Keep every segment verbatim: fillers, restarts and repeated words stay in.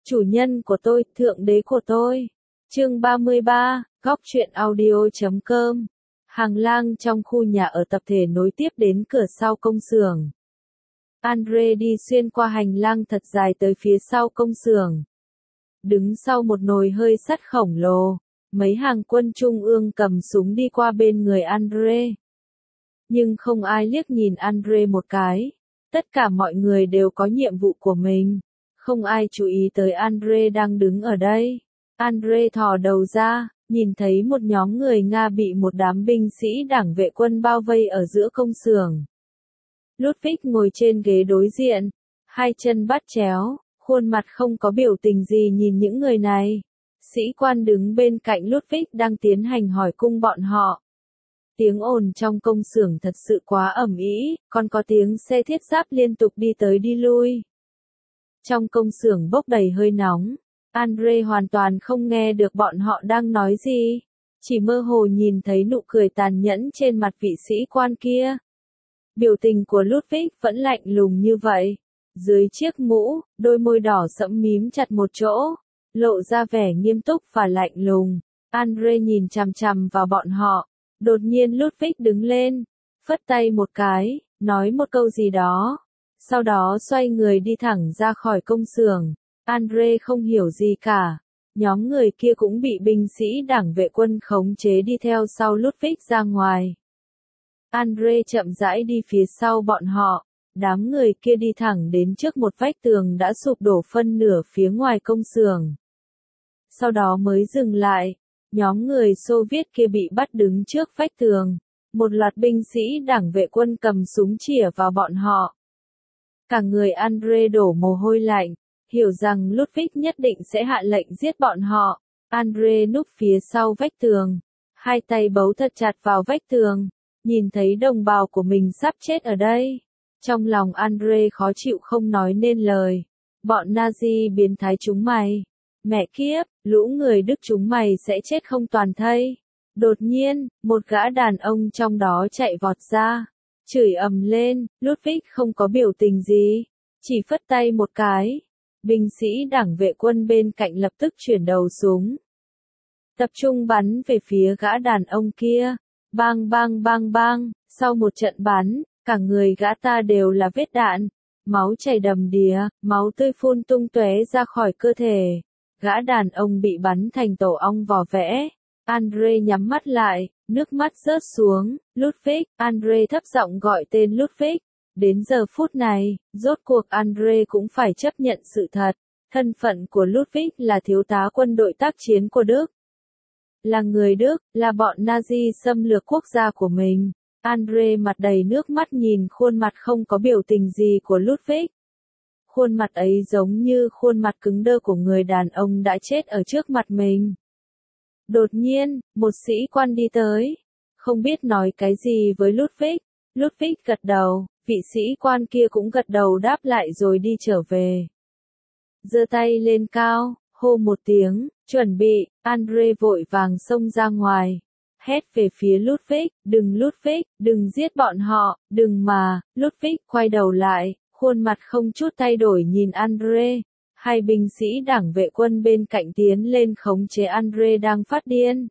Chủ nhân của tôi, thượng đế của tôi. Chương ba mươi ba, góc truyện audio chấm com. Hàng lang trong khu nhà ở tập thể nối tiếp đến cửa sau công xưởng. Andre đi xuyên qua hành lang thật dài tới phía sau công xưởng. Đứng sau một nồi hơi sắt khổng lồ, mấy hàng quân trung ương cầm súng đi qua bên người Andre. Nhưng không ai liếc nhìn Andre một cái. Tất cả mọi người đều có nhiệm vụ của mình. Không ai chú ý tới Andre đang đứng ở đây. Andre thò đầu ra, nhìn thấy một nhóm người Nga bị một đám binh sĩ đảng vệ quân bao vây ở giữa công xưởng. Ludwig ngồi trên ghế đối diện, hai chân bắt chéo, khuôn mặt không có biểu tình gì nhìn những người này. Sĩ quan đứng bên cạnh Ludwig đang tiến hành hỏi cung bọn họ. Tiếng ồn trong công xưởng thật sự quá ầm ĩ, còn có tiếng xe thiết giáp liên tục đi tới đi lui. Trong công xưởng bốc đầy hơi nóng, Andre hoàn toàn không nghe được bọn họ đang nói gì, chỉ mơ hồ nhìn thấy nụ cười tàn nhẫn trên mặt vị sĩ quan kia. Biểu tình của Ludwig vẫn lạnh lùng như vậy. Dưới chiếc mũ, đôi môi đỏ sẫm mím chặt một chỗ, lộ ra vẻ nghiêm túc và lạnh lùng. Andre nhìn chằm chằm vào bọn họ. Đột nhiên Ludwig đứng lên, phất tay một cái, nói một câu gì đó. Sau đó xoay người đi thẳng ra khỏi công xưởng. Andre không hiểu gì cả. Nhóm người kia cũng bị binh sĩ đảng vệ quân khống chế đi theo sau Ludwig ra ngoài. Andre chậm rãi đi phía sau bọn họ. Đám người kia đi thẳng đến trước một vách tường đã sụp đổ phân nửa phía ngoài công xưởng. Sau đó mới dừng lại. Nhóm người Xô Viết kia bị bắt đứng trước vách tường. Một loạt binh sĩ đảng vệ quân cầm súng chĩa vào bọn họ. Cả người Andre đổ mồ hôi lạnh, hiểu rằng Ludwig nhất định sẽ hạ lệnh giết bọn họ. Andre núp phía sau vách tường, hai tay bấu thật chặt vào vách tường, nhìn thấy đồng bào của mình sắp chết ở đây. Trong lòng Andre khó chịu không nói nên lời. Bọn Nazi biến thái chúng mày. Mẹ kiếp, lũ người Đức chúng mày sẽ chết không toàn thây. Đột nhiên, một gã đàn ông trong đó chạy vọt ra. Chửi ầm lên, Ludwig không có biểu tình gì, chỉ phất tay một cái. Binh sĩ đảng vệ quân bên cạnh lập tức chuyển đầu súng. Tập trung bắn về phía gã đàn ông kia. Bang bang bang bang, sau một trận bắn, cả người gã ta đều là vết đạn. Máu chảy đầm đìa, máu tươi phun tung tóe ra khỏi cơ thể. Gã đàn ông bị bắn thành tổ ong vò vẽ. Andre nhắm mắt lại, nước mắt rớt xuống. Ludwig, Andre thấp giọng gọi tên Ludwig. Đến giờ phút này, rốt cuộc Andre cũng phải chấp nhận sự thật. Thân phận của Ludwig là thiếu tá quân đội tác chiến của Đức. Là người Đức, là bọn Nazi xâm lược quốc gia của mình. Andre mặt đầy nước mắt nhìn khuôn mặt không có biểu tình gì của Ludwig. Khuôn mặt ấy giống như khuôn mặt cứng đơ của người đàn ông đã chết ở trước mặt mình. Đột nhiên, một sĩ quan đi tới. Không biết nói cái gì với Ludwig. Ludwig gật đầu, vị sĩ quan kia cũng gật đầu đáp lại rồi đi trở về. Giơ tay lên cao, hô một tiếng, chuẩn bị, Andre vội vàng xông ra ngoài. Hét về phía Ludwig, đừng Ludwig, đừng giết bọn họ, đừng mà. Ludwig quay đầu lại, khuôn mặt không chút thay đổi nhìn Andre. Hai binh sĩ đảng vệ quân bên cạnh tiến lên khống chế Andre đang phát điên.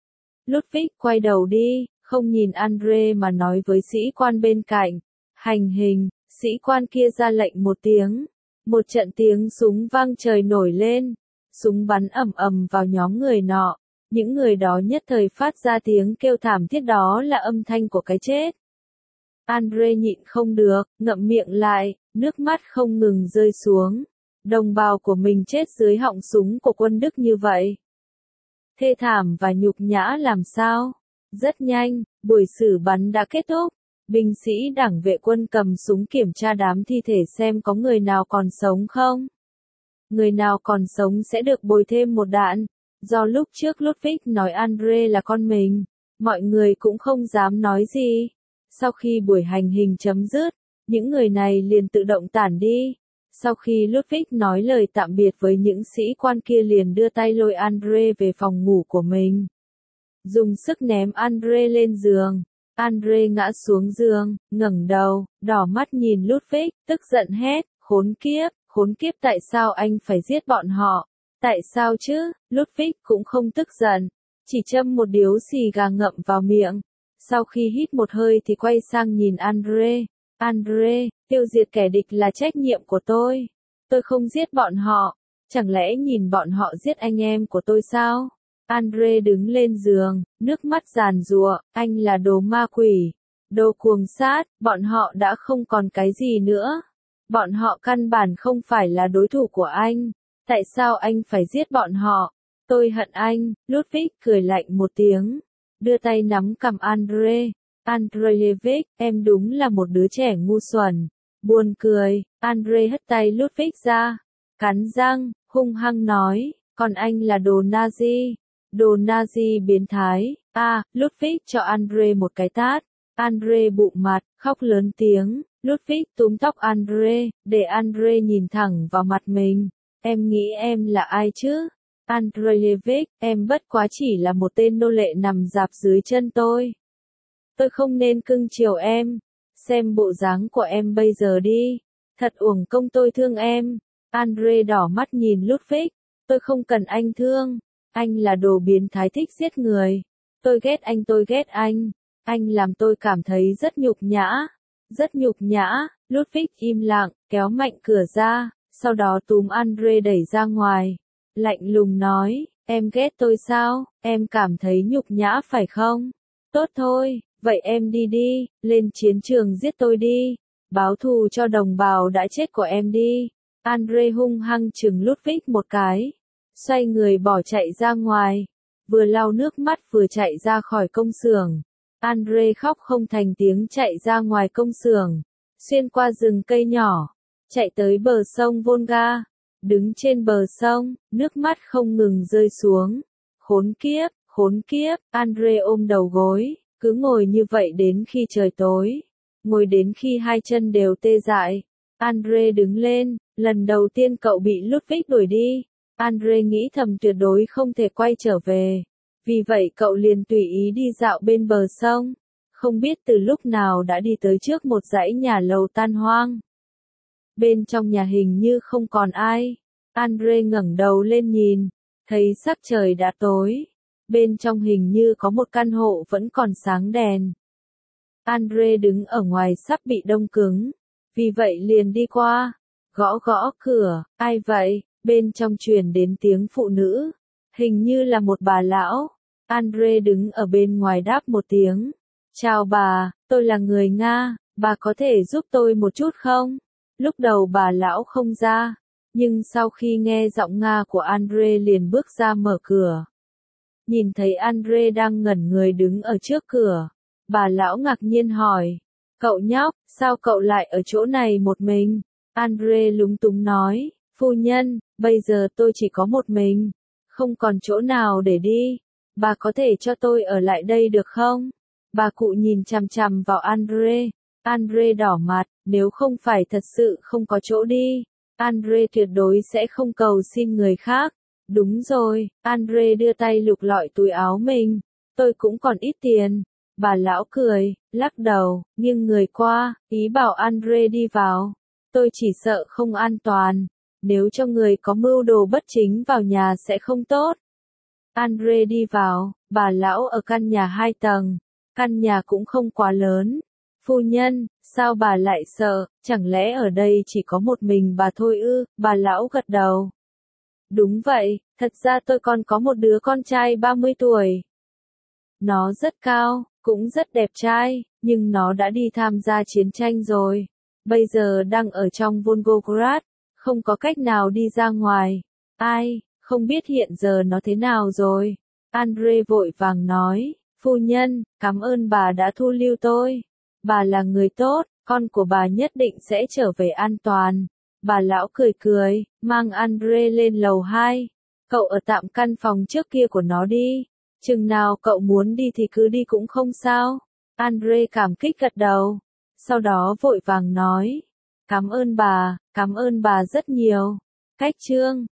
Ludwig quay đầu đi, không nhìn Andre mà nói với sĩ quan bên cạnh. Hành hình, sĩ quan kia ra lệnh một tiếng. Một trận tiếng súng vang trời nổi lên. Súng bắn ầm ầm vào nhóm người nọ. Những người đó nhất thời phát ra tiếng kêu thảm thiết, đó là âm thanh của cái chết. Andre nhịn không được, ngậm miệng lại, nước mắt không ngừng rơi xuống. Đồng bào của mình chết dưới họng súng của quân Đức như vậy. Thê thảm và nhục nhã làm sao? Rất nhanh, buổi xử bắn đã kết thúc. Binh sĩ đảng vệ quân cầm súng kiểm tra đám thi thể xem có người nào còn sống không. Người nào còn sống sẽ được bồi thêm một đạn. Do lúc trước Ludwig nói Andre là con mình, mọi người cũng không dám nói gì. Sau khi buổi hành hình chấm dứt, những người này liền tự động tản đi. Sau khi Ludwig nói lời tạm biệt với những sĩ quan kia liền đưa tay lôi Andre về phòng ngủ của mình. Dùng sức ném Andre lên giường. Andre ngã xuống giường, ngẩng đầu, đỏ mắt nhìn Ludwig, tức giận hét, khốn kiếp, khốn Khốn kiếp, tại sao anh phải giết bọn họ? Tại sao chứ? Ludwig cũng không tức giận, chỉ châm một điếu xì gà ngậm vào miệng. Sau khi hít một hơi thì quay sang nhìn Andre. Andre, tiêu diệt kẻ địch là trách nhiệm của tôi. Tôi không giết bọn họ. Chẳng lẽ nhìn bọn họ giết anh em của tôi sao? Andre đứng lên giường, nước mắt giàn giụa, anh là đồ ma quỷ, đồ cuồng sát, bọn họ đã không còn cái gì nữa. Bọn họ căn bản không phải là đối thủ của anh. Tại sao anh phải giết bọn họ? Tôi hận anh. Ludwig cười lạnh một tiếng, đưa tay nắm cằm Andre. Andreevich, em đúng là một đứa trẻ ngu xuẩn. Buồn cười. Andre hất tay Ludwig ra, cắn răng, hung hăng nói, còn anh là đồ Nazi. Đồ Nazi biến thái. A, à, Ludwig cho Andre một cái tát. Andre bụng mặt, khóc lớn tiếng. Ludwig túm tóc Andre, để Andre nhìn thẳng vào mặt mình. Em nghĩ em là ai chứ? Andreevich, em bất quá chỉ là một tên nô lệ nằm rạp dưới chân tôi. Tôi không nên cưng chiều em. Xem bộ dáng của em bây giờ đi. Thật uổng công tôi thương em. Andre đỏ mắt nhìn Ludwig. Tôi không cần anh thương. Anh là đồ biến thái thích giết người. Tôi ghét anh, tôi ghét anh. Anh làm tôi cảm thấy rất nhục nhã. Rất nhục nhã. Ludwig im lặng, kéo mạnh cửa ra, sau đó túm Andre đẩy ra ngoài. Lạnh lùng nói, em ghét tôi sao? Em cảm thấy nhục nhã phải không? Tốt thôi, vậy em đi đi, lên chiến trường giết tôi đi. Báo thù cho đồng bào đã chết của em đi. Andre hung hăng chừng Ludwig một cái, xoay người bỏ chạy ra ngoài, vừa lau nước mắt vừa chạy ra khỏi công xưởng. Andre khóc không thành tiếng chạy ra ngoài công xưởng, xuyên qua rừng cây nhỏ, chạy tới bờ sông Volga, đứng trên bờ sông, nước mắt không ngừng rơi xuống. Khốn kiếp, khốn kiếp, Andre ôm đầu gối, cứ ngồi như vậy đến khi trời tối, ngồi đến khi hai chân đều tê dại. Andre đứng lên, lần đầu tiên cậu bị Ludwig đuổi đi. Andre nghĩ thầm tuyệt đối không thể quay trở về. Vì vậy cậu liền tùy ý đi dạo bên bờ sông. Không biết từ lúc nào đã đi tới trước một dãy nhà lầu tan hoang. Bên trong nhà hình như không còn ai. Andre ngẩng đầu lên nhìn, thấy sắc trời đã tối. Bên trong hình như có một căn hộ vẫn còn sáng đèn. Andre đứng ở ngoài sắp bị đông cứng. Vì vậy liền đi qua, gõ gõ cửa. Ai vậy? Bên trong truyền đến tiếng phụ nữ. Hình như là một bà lão. Andre đứng ở bên ngoài đáp một tiếng. Chào bà, tôi là người Nga, bà có thể giúp tôi một chút không? Lúc đầu bà lão không ra, nhưng sau khi nghe giọng Nga của Andre liền bước ra mở cửa. Nhìn thấy Andre đang ngẩn người đứng ở trước cửa, bà lão ngạc nhiên hỏi, cậu nhóc, sao cậu lại ở chỗ này một mình? Andre lúng túng nói, phu nhân, bây giờ tôi chỉ có một mình, không còn chỗ nào để đi, bà có thể cho tôi ở lại đây được không? Bà cụ nhìn chằm chằm vào Andre. Andre đỏ mặt, nếu không phải thật sự không có chỗ đi, Andre tuyệt đối sẽ không cầu xin người khác. Đúng rồi, Andre đưa tay lục lọi túi áo mình. Tôi cũng còn ít tiền. Bà lão cười, lắc đầu, nghiêng người qua, ý bảo Andre đi vào. Tôi chỉ sợ không an toàn. Nếu cho người có mưu đồ bất chính vào nhà sẽ không tốt. Andre đi vào, bà lão ở căn nhà hai tầng. Căn nhà cũng không quá lớn. Phu nhân, sao bà lại sợ, chẳng lẽ ở đây chỉ có một mình bà thôi ư? Bà lão gật đầu. Đúng vậy, thật ra tôi còn có một đứa con trai ba mươi tuổi. Nó rất cao, cũng rất đẹp trai, nhưng nó đã đi tham gia chiến tranh rồi. Bây giờ đang ở trong Volgograd, không có cách nào đi ra ngoài. Ai, không biết hiện giờ nó thế nào rồi. Andre vội vàng nói, phu nhân, cảm ơn bà đã thu lưu tôi. Bà là người tốt, con của bà nhất định sẽ trở về an toàn. Bà lão cười cười, mang Andre lên lầu hai. Cậu ở tạm căn phòng trước kia của nó đi. Chừng nào cậu muốn đi thì cứ đi cũng không sao. Andre cảm kích gật đầu. Sau đó vội vàng nói. Cảm ơn bà, cảm ơn bà rất nhiều. Cách chương